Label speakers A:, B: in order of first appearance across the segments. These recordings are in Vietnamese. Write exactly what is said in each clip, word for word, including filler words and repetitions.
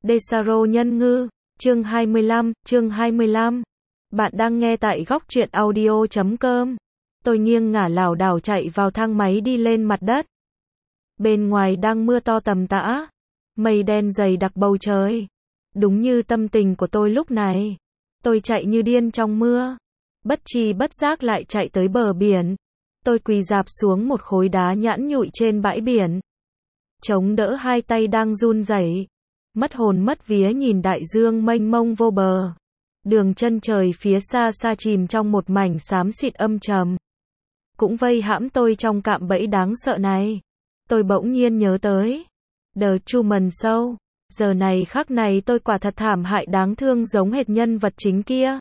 A: Desaro nhân ngư, chương hai mươi lăm, chương hai mươi lăm. Bạn đang nghe tại góc truyện audio chấm com. Tôi nghiêng ngả lảo đảo chạy vào thang máy đi lên mặt đất. Bên ngoài đang mưa to tầm tã, mây đen dày đặc bầu trời. Đúng như tâm tình của tôi lúc này. Tôi chạy như điên trong mưa, bất tri bất giác lại chạy tới bờ biển. Tôi quỳ rạp xuống một khối đá nhẵn nhụi trên bãi biển, chống đỡ hai tay đang run rẩy, mất hồn mất vía nhìn đại dương mênh mông vô bờ. Đường chân trời phía xa xa chìm trong một mảnh xám xịt âm trầm, cũng vây hãm tôi trong cạm bẫy đáng sợ này. Tôi bỗng nhiên nhớ tới The Truman Show. Giờ này khắc này tôi quả thật thảm hại đáng thương giống hệt nhân vật chính kia.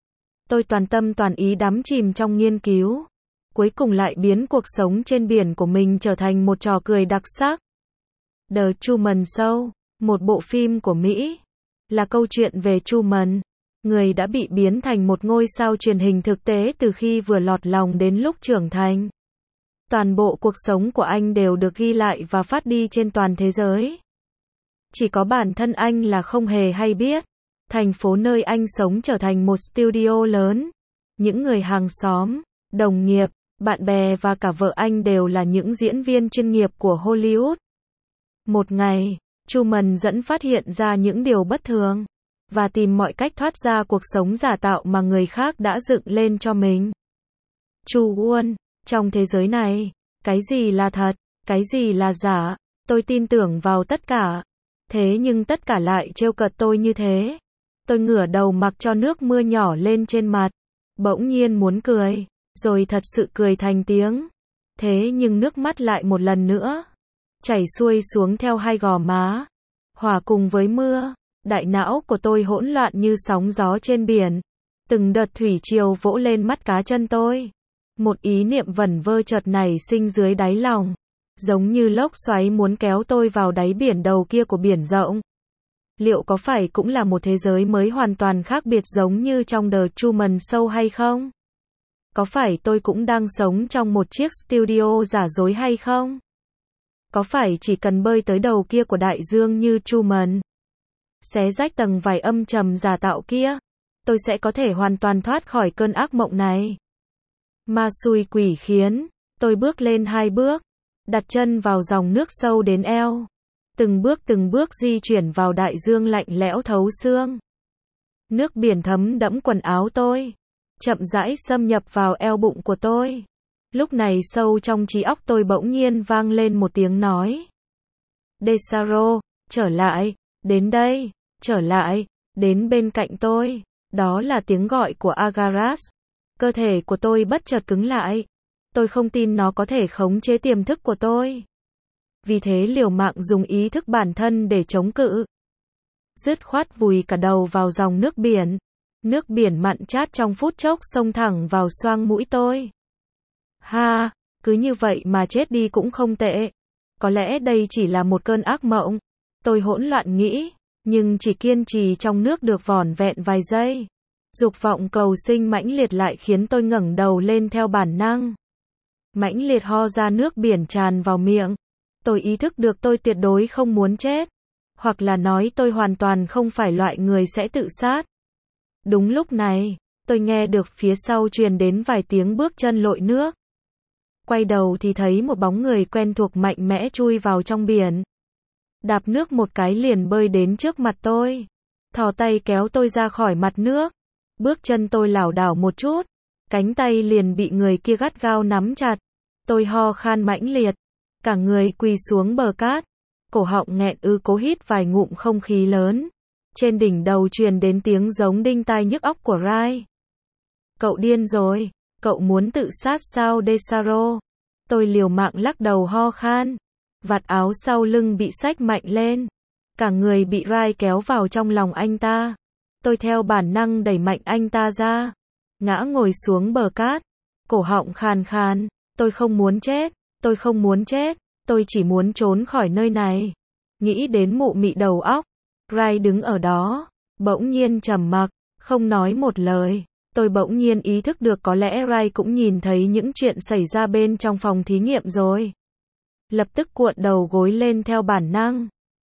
A: Tôi toàn tâm toàn ý đắm chìm trong nghiên cứu, cuối cùng lại biến cuộc sống trên biển của mình trở thành một trò cười đặc sắc. The Truman Show, một bộ phim của Mỹ, là câu chuyện về Truman, người đã bị biến thành một ngôi sao truyền hình thực tế từ khi vừa lọt lòng đến lúc trưởng thành. Toàn bộ cuộc sống của anh đều được ghi lại và phát đi trên toàn thế giới. Chỉ có bản thân anh là không hề hay biết. Thành phố nơi anh sống trở thành một studio lớn. Những người hàng xóm, đồng nghiệp, bạn bè và cả vợ anh đều là những diễn viên chuyên nghiệp của Hollywood. Một ngày, Truman dẫn phát hiện ra những điều bất thường, và tìm mọi cách thoát ra cuộc sống giả tạo mà người khác đã dựng lên cho mình. Chu Won, trong thế giới này, cái gì là thật, cái gì là giả, tôi tin tưởng vào tất cả. Thế nhưng tất cả lại trêu cợt tôi như thế. Tôi ngửa đầu mặc cho nước mưa nhỏ lên trên mặt. Bỗng nhiên muốn cười, rồi thật sự cười thành tiếng. Thế nhưng nước mắt lại một lần nữa chảy xuôi xuống theo hai gò má, hòa cùng với mưa. Đại não của tôi hỗn loạn như sóng gió trên biển. Từng đợt thủy triều vỗ lên mắt cá chân tôi. Một ý niệm vẩn vơ chợt nảy sinh dưới đáy lòng, giống như lốc xoáy muốn kéo tôi vào đáy biển đầu kia của biển rộng. Liệu có phải cũng là một thế giới mới hoàn toàn khác biệt giống như trong The Truman Show hay không? Có phải tôi cũng đang sống trong một chiếc studio giả dối hay không? Có phải chỉ cần bơi tới đầu kia của đại dương như Truman, xé rách tầng vải âm trầm giả tạo kia, tôi sẽ có thể hoàn toàn thoát khỏi cơn ác mộng này? Ma xui quỷ khiến, tôi bước lên hai bước, đặt chân vào dòng nước sâu đến eo. Từng bước từng bước di chuyển vào đại dương lạnh lẽo thấu xương. Nước biển thấm đẫm quần áo tôi, chậm rãi xâm nhập vào eo bụng của tôi. Lúc này sâu trong trí óc tôi bỗng nhiên vang lên một tiếng nói. Desaro, trở lại, đến đây, trở lại, đến bên cạnh tôi. Đó là tiếng gọi của Agaras. Cơ thể của tôi bất chợt cứng lại. Tôi không tin nó có thể khống chế tiềm thức của tôi. Vì thế liều mạng dùng ý thức bản thân để chống cự. Dứt khoát vùi cả đầu vào dòng nước biển. Nước biển mặn chát trong phút chốc xông thẳng vào xoang mũi tôi. Ha, cứ như vậy mà chết đi cũng không tệ. Có lẽ đây chỉ là một cơn ác mộng. Tôi hỗn loạn nghĩ, nhưng chỉ kiên trì trong nước được vỏn vẹn vài giây. Dục vọng cầu sinh mãnh liệt lại khiến tôi ngẩng đầu lên theo bản năng. Mãnh liệt ho ra nước biển tràn vào miệng. Tôi ý thức được tôi tuyệt đối không muốn chết. Hoặc là nói tôi hoàn toàn không phải loại người sẽ tự sát. Đúng lúc này, tôi nghe được phía sau truyền đến vài tiếng bước chân lội nước. Quay đầu thì thấy một bóng người quen thuộc mạnh mẽ chui vào trong biển. Đạp nước một cái liền bơi đến trước mặt tôi. Thò tay kéo tôi ra khỏi mặt nước. Bước chân tôi lảo đảo một chút. Cánh tay liền bị người kia gắt gao nắm chặt. Tôi ho khan mãnh liệt. Cả người quỳ xuống bờ cát. Cổ họng nghẹn ư cố hít vài ngụm không khí lớn. Trên đỉnh đầu truyền đến tiếng giống đinh tai nhức óc của Rai. Cậu điên rồi. Cậu muốn tự sát sao Desaro? Tôi liều mạng lắc đầu ho khan. Vạt áo sau lưng bị xách mạnh lên. Cả người bị Rai kéo vào trong lòng anh ta. Tôi theo bản năng đẩy mạnh anh ta ra. Ngã ngồi xuống bờ cát. Cổ họng khàn khàn. Tôi không muốn chết. Tôi không muốn chết. Tôi chỉ muốn trốn khỏi nơi này. Nghĩ đến mụ mị đầu óc. Rai đứng ở đó. Bỗng nhiên trầm mặc. Không nói một lời. Tôi bỗng nhiên ý thức được có lẽ Rai cũng nhìn thấy những chuyện xảy ra bên trong phòng thí nghiệm rồi. Lập tức cuộn đầu gối lên theo bản năng.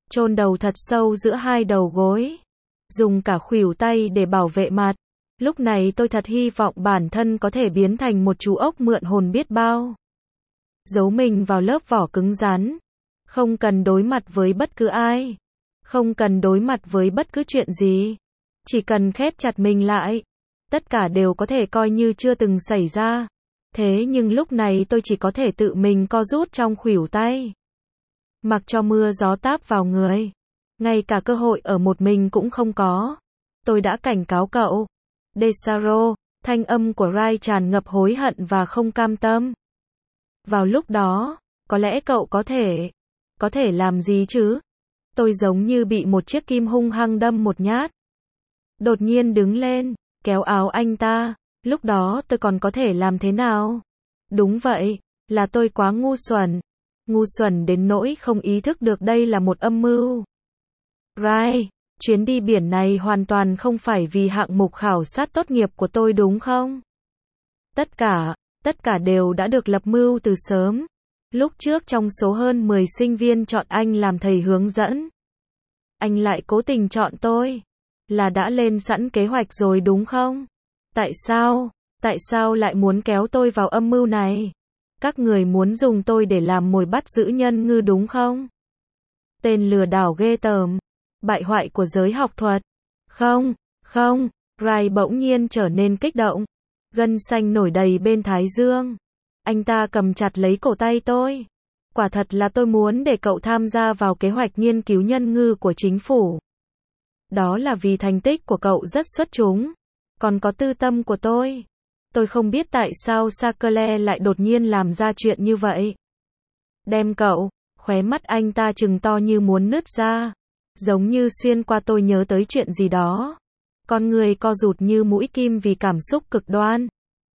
A: chôn đầu thật sâu giữa hai đầu gối, dùng cả khuỷu tay để bảo vệ mặt. Lúc này tôi thật hy vọng bản thân có thể biến thành một chú ốc mượn hồn biết bao. Giấu mình vào lớp vỏ cứng rắn, không cần đối mặt với bất cứ ai, không cần đối mặt với bất cứ chuyện gì, chỉ cần khép chặt mình lại, tất cả đều có thể coi như chưa từng xảy ra. Thế nhưng lúc này tôi chỉ có thể tự mình co rút trong khuỷu tay, mặc cho mưa gió táp vào người, ngay cả cơ hội ở một mình cũng không có. Tôi đã cảnh cáo cậu, Desaro, thanh âm của Rai tràn ngập hối hận và không cam tâm. Vào lúc đó, có lẽ cậu có thể, có thể làm gì chứ? Tôi giống như bị một chiếc kim hung hăng đâm một nhát. Đột nhiên đứng lên, kéo áo anh ta, lúc đó tôi còn có thể làm thế nào? Đúng vậy, là tôi quá ngu xuẩn. Ngu xuẩn đến nỗi không ý thức được đây là một âm mưu. Rai, chuyến đi biển này hoàn toàn không phải vì hạng mục khảo sát tốt nghiệp của tôi đúng không? Tất cả, tất cả đều đã được lập mưu từ sớm. Lúc trước trong số hơn mười sinh viên chọn anh làm thầy hướng dẫn, anh lại cố tình chọn tôi. Là đã lên sẵn kế hoạch rồi đúng không? Tại sao? Tại sao lại muốn kéo tôi vào âm mưu này? Các người muốn dùng tôi để làm mồi bắt giữ nhân ngư đúng không? Tên lừa đảo ghê tởm, bại hoại của giới học thuật. Không, không, Rai bỗng nhiên trở nên kích động, gân xanh nổi đầy bên thái dương. Anh ta cầm chặt lấy cổ tay tôi. Quả thật là tôi muốn để cậu tham gia vào kế hoạch nghiên cứu nhân ngư của chính phủ. Đó là vì thành tích của cậu rất xuất chúng, còn có tư tâm của tôi. Tôi không biết tại sao Sackler lại đột nhiên làm ra chuyện như vậy. Đem cậu, khóe mắt anh ta trừng to như muốn nứt ra, giống như xuyên qua tôi nhớ tới chuyện gì đó. Con người co rụt như mũi kim vì cảm xúc cực đoan.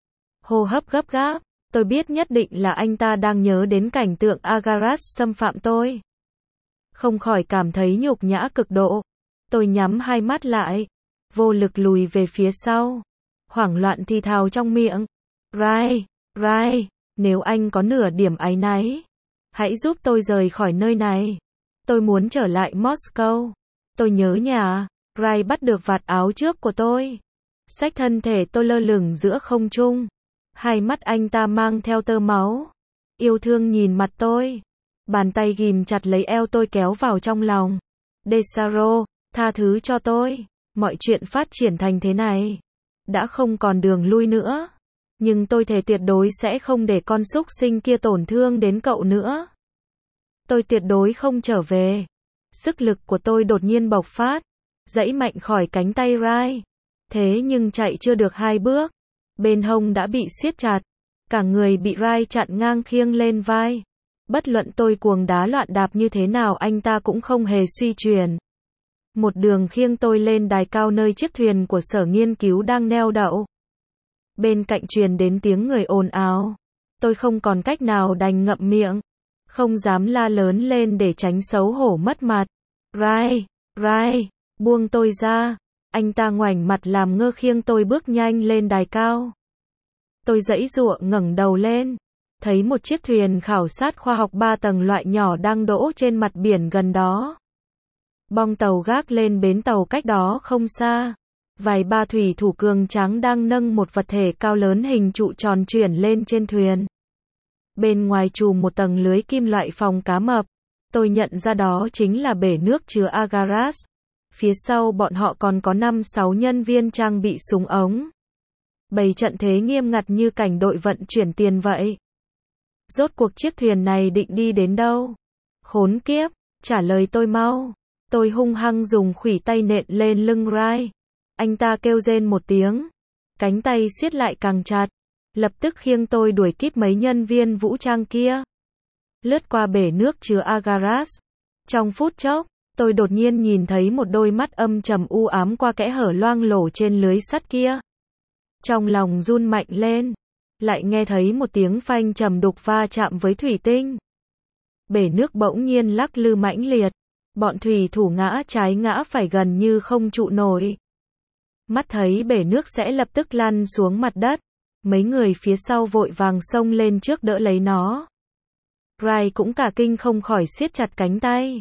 A: Hô hấp gấp gáp, tôi biết nhất định là anh ta đang nhớ đến cảnh tượng Agaras xâm phạm tôi. Không khỏi cảm thấy nhục nhã cực độ. Tôi nhắm hai mắt lại, vô lực lùi về phía sau, hoảng loạn thì thào trong miệng. Rai, Rai, nếu anh có nửa điểm áy náy, hãy giúp tôi rời khỏi nơi này. Tôi muốn trở lại Moscow. Tôi nhớ nhà. Rai bắt được vạt áo trước của tôi, xách thân thể tôi lơ lửng giữa không trung. Hai mắt anh ta mang theo tơ máu, yêu thương nhìn mặt tôi. Bàn tay ghìm chặt lấy eo tôi kéo vào trong lòng. Desaro, tha thứ cho tôi. Mọi chuyện phát triển thành thế này, đã không còn đường lui nữa. Nhưng tôi thề tuyệt đối sẽ không để con súc sinh kia tổn thương đến cậu nữa. Tôi tuyệt đối không trở về. Sức lực của tôi đột nhiên bộc phát, giãy mạnh khỏi cánh tay Rai. Thế nhưng chạy chưa được hai bước, bên hông đã bị siết chặt, cả người bị Rai chặn ngang khiêng lên vai. Bất luận tôi cuồng đá loạn đạp như thế nào anh ta cũng không hề suy chuyển. Một đường khiêng tôi lên đài cao nơi chiếc thuyền của sở nghiên cứu đang neo đậu. Bên cạnh truyền đến tiếng người ồn ào. Tôi không còn cách nào đành ngậm miệng, không dám la lớn lên để tránh xấu hổ mất mặt. Rai, Rai, buông tôi ra. Anh ta ngoảnh mặt làm ngơ khiêng tôi bước nhanh lên đài cao. Tôi giãy giụa ngẩng đầu lên, thấy một chiếc thuyền khảo sát khoa học ba tầng loại nhỏ đang đỗ trên mặt biển gần đó. Bong tàu gác lên bến tàu cách đó không xa. Vài ba thủy thủ cường tráng đang nâng một vật thể cao lớn hình trụ tròn chuyển lên trên thuyền. Bên ngoài trùm một tầng lưới kim loại phòng cá mập. Tôi nhận ra đó chính là bể nước chứa Agaras. Phía sau bọn họ còn có năm sáu nhân viên trang bị súng ống. Bày trận thế nghiêm ngặt như cảnh đội vận chuyển tiền vậy. Rốt cuộc chiếc thuyền này định đi đến đâu? Khốn kiếp, trả lời tôi mau. Tôi hung hăng dùng khuỷu tay nện lên lưng Rai. Anh ta kêu rên một tiếng, cánh tay siết lại càng chặt, lập tức khiêng tôi đuổi kịp mấy nhân viên vũ trang kia. Lướt qua bể nước chứa Agaras. Trong phút chốc, tôi đột nhiên nhìn thấy một đôi mắt âm trầm u ám qua kẽ hở loang lổ trên lưới sắt kia. Trong lòng run mạnh lên, lại nghe thấy một tiếng phanh trầm đục va chạm với thủy tinh. Bể nước bỗng nhiên lắc lư mãnh liệt, bọn thủy thủ ngã trái ngã phải gần như không trụ nổi. Mắt thấy bể nước sẽ lập tức lăn xuống mặt đất, mấy người phía sau vội vàng xông lên trước đỡ lấy nó. Rai cũng cả kinh không khỏi siết chặt cánh tay.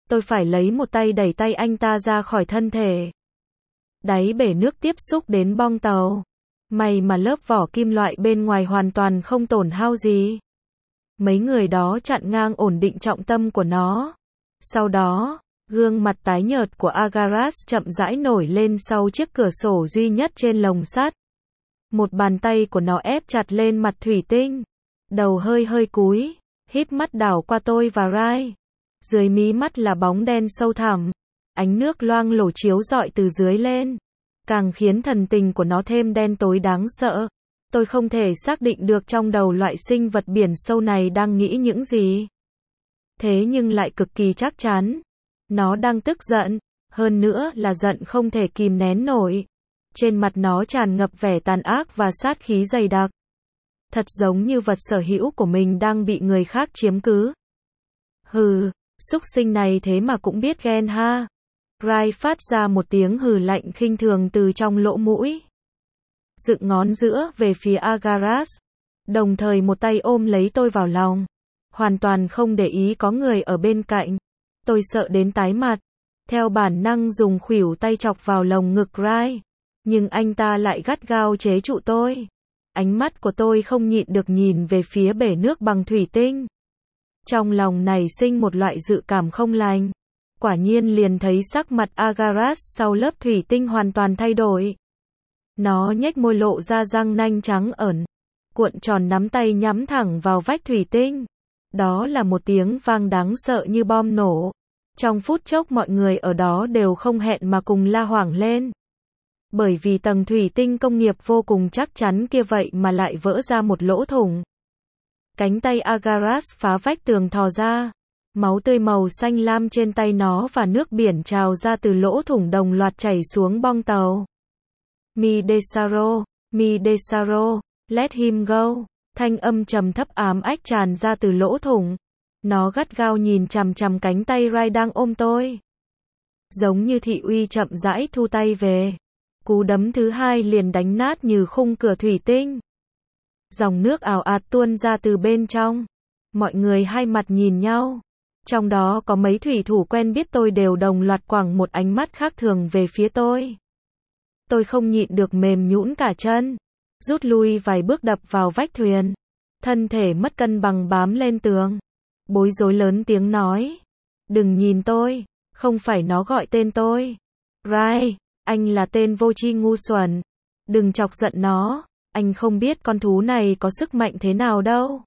A: Tôi phải lấy một tay đẩy tay anh ta ra khỏi thân thể. Đáy bể nước tiếp xúc đến bong tàu. May mà lớp vỏ kim loại bên ngoài hoàn toàn không tổn hao gì. Mấy người đó chặn ngang ổn định trọng tâm của nó. Sau đó, gương mặt tái nhợt của Agaras chậm rãi nổi lên sau chiếc cửa sổ duy nhất trên lồng sắt. Một bàn tay của nó ép chặt lên mặt thủy tinh. Đầu hơi hơi cúi, híp mắt đảo qua tôi và Rai. Dưới mí mắt là bóng đen sâu thẳm. Ánh nước loang lổ chiếu rọi từ dưới lên. Càng khiến thần tình của nó thêm đen tối đáng sợ. Tôi không thể xác định được trong đầu loại sinh vật biển sâu này đang nghĩ những gì. Thế nhưng lại cực kỳ chắc chắn. Nó đang tức giận. Hơn nữa là giận không thể kìm nén nổi. Trên mặt nó tràn ngập vẻ tàn ác và sát khí dày đặc. Thật giống như vật sở hữu của mình đang bị người khác chiếm cứ. Hừ, súc sinh này thế mà cũng biết ghen ha. Rai phát ra một tiếng hừ lạnh khinh thường từ trong lỗ mũi. Dựng ngón giữa về phía Agaras. Đồng thời một tay ôm lấy tôi vào lòng. Hoàn toàn không để ý có người ở bên cạnh. Tôi sợ đến tái mặt. Theo bản năng dùng khuỷu tay chọc vào lồng ngực Rai. Nhưng anh ta lại gắt gao chế trụ tôi. Ánh mắt của tôi không nhịn được nhìn về phía bể nước bằng thủy tinh. Trong lòng nảy sinh một loại dự cảm không lành. Quả nhiên liền thấy sắc mặt Agaras sau lớp thủy tinh hoàn toàn thay đổi. Nó nhếch môi lộ ra răng nanh trắng ẩn. Cuộn tròn nắm tay nhắm thẳng vào vách thủy tinh. Đó là một tiếng vang đáng sợ như bom nổ. Trong phút chốc mọi người ở đó đều không hẹn mà cùng la hoảng lên. Bởi vì tầng thủy tinh công nghiệp vô cùng chắc chắn kia vậy mà lại vỡ ra một lỗ thủng. Cánh tay Agaras phá vách tường thò ra. Máu tươi màu xanh lam trên tay nó và nước biển trào ra từ lỗ thủng đồng loạt chảy xuống bong tàu. Mi Desaro, Mi Desaro, let him go. Thanh âm trầm thấp ám ách tràn ra từ lỗ thủng. Nó gắt gao nhìn chằm chằm cánh tay Rai đang ôm tôi. Giống như thị uy chậm rãi thu tay về. Cú đấm thứ hai liền đánh nát như khung cửa thủy tinh. Dòng nước ào ạt tuôn ra từ bên trong. Mọi người hai mặt nhìn nhau. Trong đó có mấy thủy thủ quen biết tôi đều đồng loạt quẳng một ánh mắt khác thường về phía tôi. Tôi không nhịn được mềm nhũn cả chân. Rút lui vài bước đập vào vách thuyền. Thân thể mất cân bằng bám lên tường. Bối rối lớn tiếng nói. Đừng nhìn tôi. Không phải nó gọi tên tôi. Rai, anh là tên vô tri ngu xuẩn. Đừng chọc giận nó. Anh không biết con thú này có sức mạnh thế nào đâu.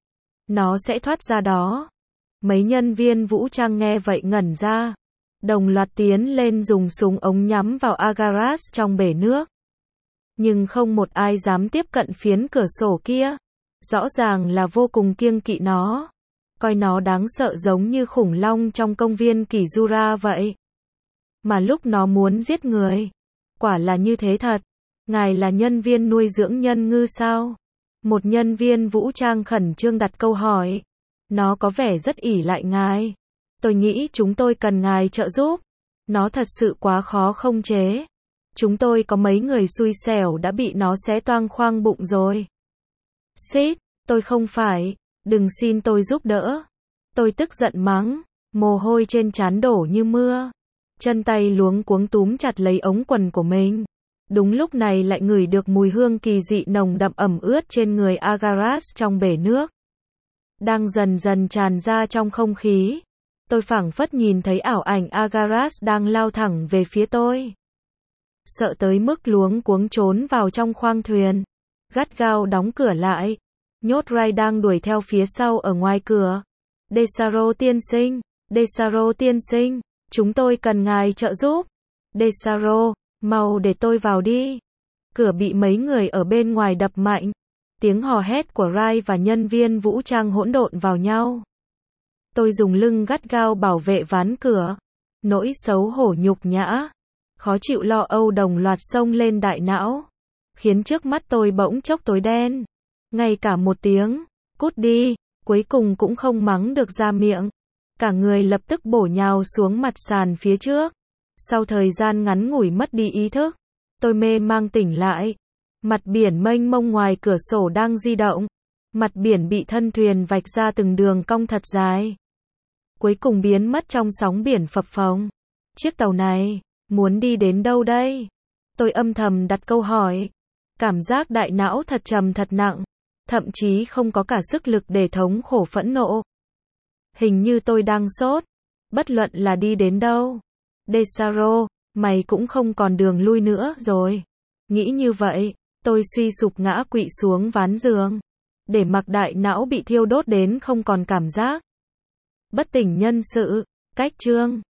A: Nó sẽ thoát ra đó. Mấy nhân viên vũ trang nghe vậy ngẩn ra. Đồng loạt tiến lên dùng súng ống nhắm vào Agaras trong bể nước. Nhưng không một ai dám tiếp cận phiến cửa sổ kia. Rõ ràng là vô cùng kiêng kỵ nó. Coi nó đáng sợ giống như khủng long trong công viên Kizura vậy. Mà lúc nó muốn giết người. Quả là như thế thật. Ngài là nhân viên nuôi dưỡng nhân ngư sao? Một nhân viên vũ trang khẩn trương đặt câu hỏi. Nó có vẻ rất ỷ lại ngài. Tôi nghĩ chúng tôi cần ngài trợ giúp. Nó thật sự quá khó không chế. Chúng tôi có mấy người xui xẻo đã bị nó xé toang khoang bụng rồi. Xít, tôi không phải. Đừng xin tôi giúp đỡ. Tôi tức giận mắng. Mồ hôi trên trán đổ như mưa. Chân tay luống cuống túm chặt lấy ống quần của mình. Đúng lúc này lại ngửi được mùi hương kỳ dị nồng đậm ẩm ướt trên người Agaras trong bể nước. Đang dần dần tràn ra trong không khí. Tôi phảng phất nhìn thấy ảo ảnh Agaras đang lao thẳng về phía tôi. Sợ tới mức luống cuống trốn vào trong khoang thuyền. Gắt gao đóng cửa lại. Nhốt Rai đang đuổi theo phía sau ở ngoài cửa. Desaro tiên sinh, Desaro tiên sinh, chúng tôi cần ngài trợ giúp. Desaro, mau để tôi vào đi. Cửa bị mấy người ở bên ngoài đập mạnh. Tiếng hò hét của Rai và nhân viên vũ trang hỗn độn vào nhau. Tôi dùng lưng gắt gao bảo vệ ván cửa. Nỗi xấu hổ nhục nhã. Khó chịu lo âu đồng loạt xông lên đại não. Khiến trước mắt tôi bỗng chốc tối đen. Ngay cả một tiếng, cút đi, cuối cùng cũng không mắng được ra miệng. Cả người lập tức bổ nhào xuống mặt sàn phía trước. Sau thời gian ngắn ngủi mất đi ý thức, tôi mê mang tỉnh lại. Mặt biển mênh mông ngoài cửa sổ đang di động. Mặt biển bị thân thuyền vạch ra từng đường cong thật dài. cuối cùng biến mất trong sóng biển phập phồng. Chiếc tàu này, muốn đi đến đâu đây? Tôi âm thầm đặt câu hỏi. Cảm giác đại não thật trầm thật nặng, thậm chí không có cả sức lực để thống khổ phẫn nộ. Hình như tôi đang sốt, bất luận là đi đến đâu. Desaro, mày cũng không còn đường lui nữa rồi. Nghĩ như vậy, tôi suy sụp ngã quỵ xuống ván giường, để mặc đại não bị thiêu đốt đến không còn cảm giác. Bất tỉnh nhân sự, cách chương.